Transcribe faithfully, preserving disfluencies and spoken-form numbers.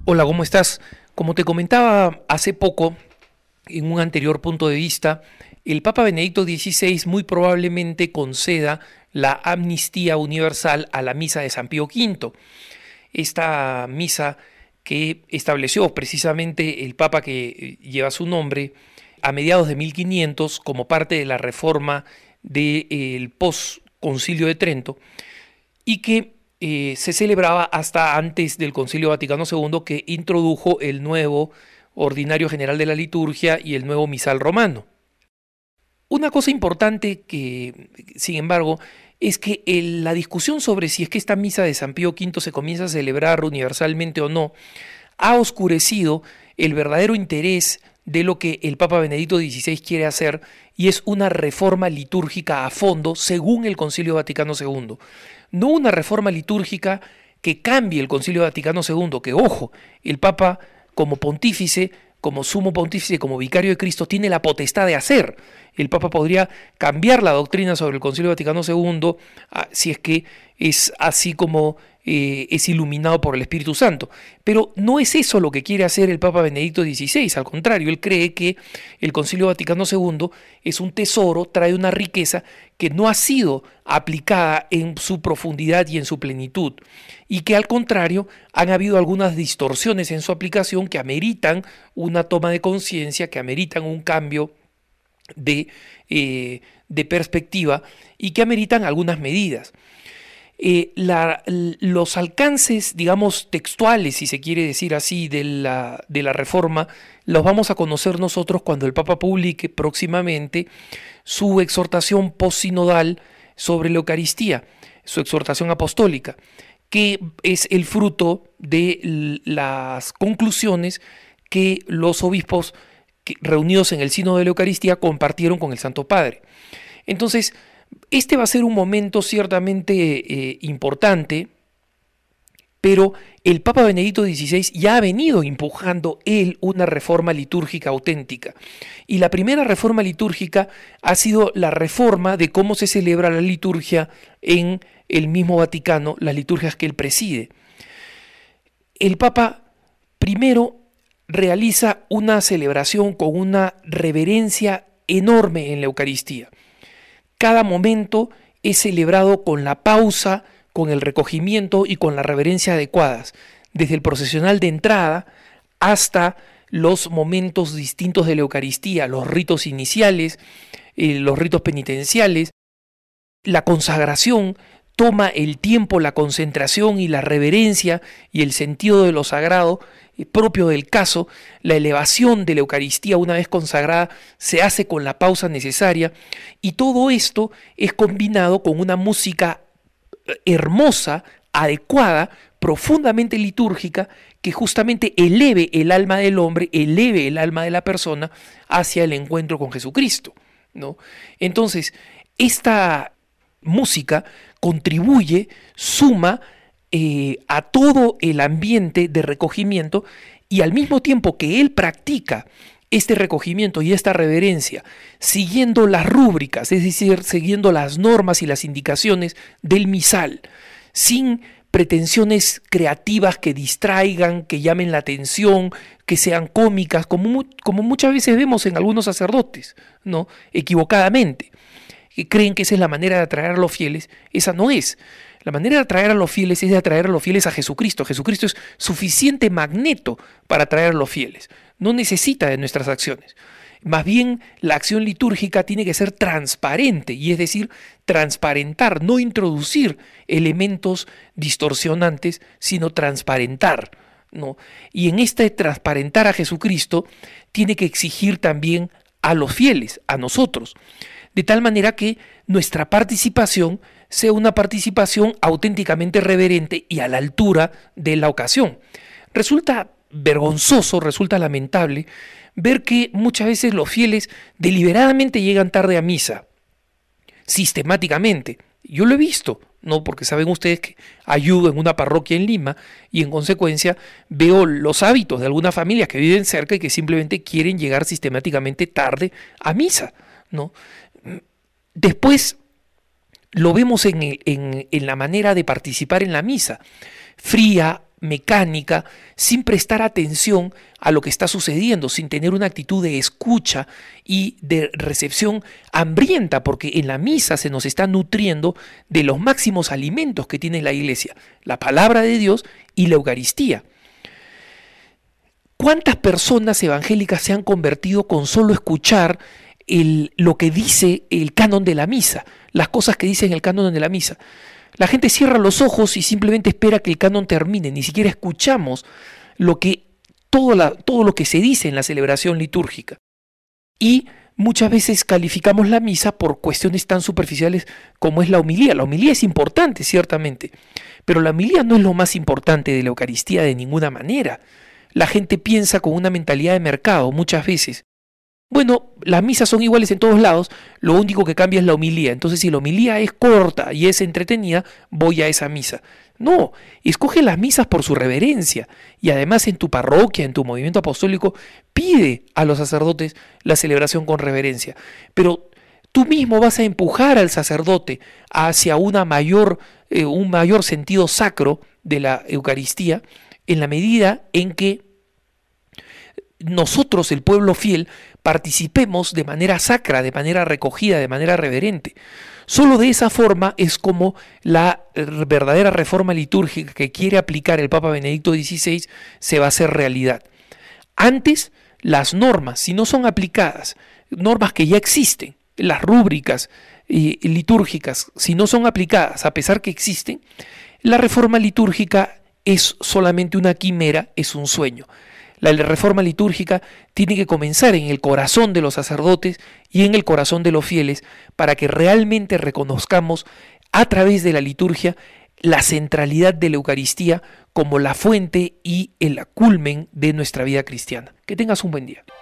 Hola, ¿cómo estás? Como te comentaba hace poco, en un anterior punto de vista, el Papa Benedicto dieciséis muy probablemente conceda la amnistía universal a la misa de San Pío quinto. Esta misa que estableció precisamente el Papa que lleva su nombre a mediados de mil quinientos como parte de la reforma del post-concilio de Trento y que eh, se celebraba hasta antes del Concilio Vaticano segundo, que introdujo el nuevo Ordinario General de la Liturgia y el nuevo Misal Romano. Una cosa importante que, sin embargo, es que el, la discusión sobre si es que esta misa de San Pío quinto se comienza a celebrar universalmente o no, ha oscurecido el verdadero interés de lo que el Papa Benedicto dieciséis quiere hacer, y es una reforma litúrgica a fondo según el Concilio Vaticano segundo. No una reforma litúrgica que cambie el Concilio Vaticano segundo, que ojo, el Papa como pontífice, como sumo pontífice, como vicario de Cristo, tiene la potestad de hacer. El Papa podría cambiar la doctrina sobre el Concilio Vaticano segundo si es que es así como eh, es iluminado por el Espíritu Santo. Pero no es eso lo que quiere hacer el Papa Benedicto dieciséis, al contrario, él cree que el Concilio Vaticano segundo es un tesoro, trae una riqueza que no ha sido aplicada en su profundidad y en su plenitud, y que al contrario han habido algunas distorsiones en su aplicación que ameritan una toma de conciencia, que ameritan un cambio de, eh, de perspectiva y que ameritan algunas medidas. Eh, la, los alcances, digamos, textuales, si se quiere decir así, de la, de la reforma, los vamos a conocer nosotros cuando el Papa publique próximamente su exhortación postsinodal sobre la Eucaristía, su exhortación apostólica, que es el fruto de las conclusiones que los obispos que, reunidos en el Sínodo de la Eucaristía, compartieron con el Santo Padre. Entonces, este va a ser un momento ciertamente eh, importante, pero el Papa Benedicto dieciséis ya ha venido empujando él una reforma litúrgica auténtica. Y la primera reforma litúrgica ha sido la reforma de cómo se celebra la liturgia en el mismo Vaticano, las liturgias que él preside. El Papa primero realiza una celebración con una reverencia enorme en la Eucaristía. Cada momento es celebrado con la pausa, con el recogimiento y con la reverencia adecuadas, desde el procesional de entrada hasta los momentos distintos de la Eucaristía, los ritos iniciales, eh, los ritos penitenciales. La consagración toma el tiempo, la concentración y la reverencia y el sentido de lo sagrado propio del caso. La elevación de la Eucaristía una vez consagrada se hace con la pausa necesaria, y todo esto es combinado con una música hermosa, adecuada, profundamente litúrgica, que justamente eleve el alma del hombre, eleve el alma de la persona hacia el encuentro con Jesucristo, ¿no? Entonces, esta música contribuye, suma eh, a todo el ambiente de recogimiento, y al mismo tiempo que él practica este recogimiento y esta reverencia, siguiendo las rúbricas, es decir, siguiendo las normas y las indicaciones del misal, sin pretensiones creativas que distraigan, que llamen la atención, que sean cómicas, como, como muchas veces vemos en algunos sacerdotes, ¿no? Equivocadamente, que creen que esa es la manera de atraer a los fieles. Esa no es. La manera de atraer a los fieles es de atraer a los fieles a Jesucristo. Jesucristo es suficiente magneto para atraer a los fieles. No necesita de nuestras acciones. Más bien, la acción litúrgica tiene que ser transparente, y es decir, transparentar, no introducir elementos distorsionantes, sino transparentar, ¿no? Y en este transparentar a Jesucristo tiene que exigir también a los fieles, a nosotros, de tal manera que nuestra participación sea una participación auténticamente reverente y a la altura de la ocasión. Resulta vergonzoso, resulta lamentable ver que muchas veces los fieles deliberadamente llegan tarde a misa, sistemáticamente. Yo lo he visto, ¿no? Porque saben ustedes que ayudo en una parroquia en Lima, y en consecuencia veo los hábitos de algunas familias que viven cerca y que simplemente quieren llegar sistemáticamente tarde a misa, ¿no? Después lo vemos en, en, en la manera de participar en la misa. fría, mecánica, sin prestar atención a lo que está sucediendo, sin tener una actitud de escucha y de recepción hambrienta, porque en la misa se nos está nutriendo de los máximos alimentos que tiene la iglesia, la palabra de Dios y la Eucaristía. ¿Cuántas personas evangélicas se han convertido con solo escuchar el, lo que dice el canon de la misa, las cosas que dice en el canon de la misa? La gente cierra los ojos y simplemente espera que el canon termine, ni siquiera escuchamos lo que, todo, la, todo lo que se dice en la celebración litúrgica. Y muchas veces calificamos la misa por cuestiones tan superficiales como es la homilía. La homilía es importante, ciertamente, pero la homilía no es lo más importante de la Eucaristía de ninguna manera. La gente piensa con una mentalidad de mercado muchas veces. Bueno, las misas son iguales en todos lados, lo único que cambia es la homilía. Entonces, si la homilía es corta y es entretenida, voy a esa misa. No, escoge las misas por su reverencia. Y además en tu parroquia, en tu movimiento apostólico, pide a los sacerdotes la celebración con reverencia. Pero tú mismo vas a empujar al sacerdote hacia una mayor, eh, un mayor sentido sacro de la Eucaristía en la medida en que nosotros, el pueblo fiel, participemos de manera sacra, de manera recogida, de manera reverente. Solo de esa forma es como la verdadera reforma litúrgica que quiere aplicar el Papa Benedicto dieciséis se va a hacer realidad. Antes, las normas, si no son aplicadas, normas que ya existen, las rúbricas eh, litúrgicas, si no son aplicadas, a pesar que existen, la reforma litúrgica es solamente una quimera, es un sueño. La reforma litúrgica tiene que comenzar en el corazón de los sacerdotes y en el corazón de los fieles para que realmente reconozcamos a través de la liturgia la centralidad de la Eucaristía como la fuente y el culmen de nuestra vida cristiana. Que tengas un buen día.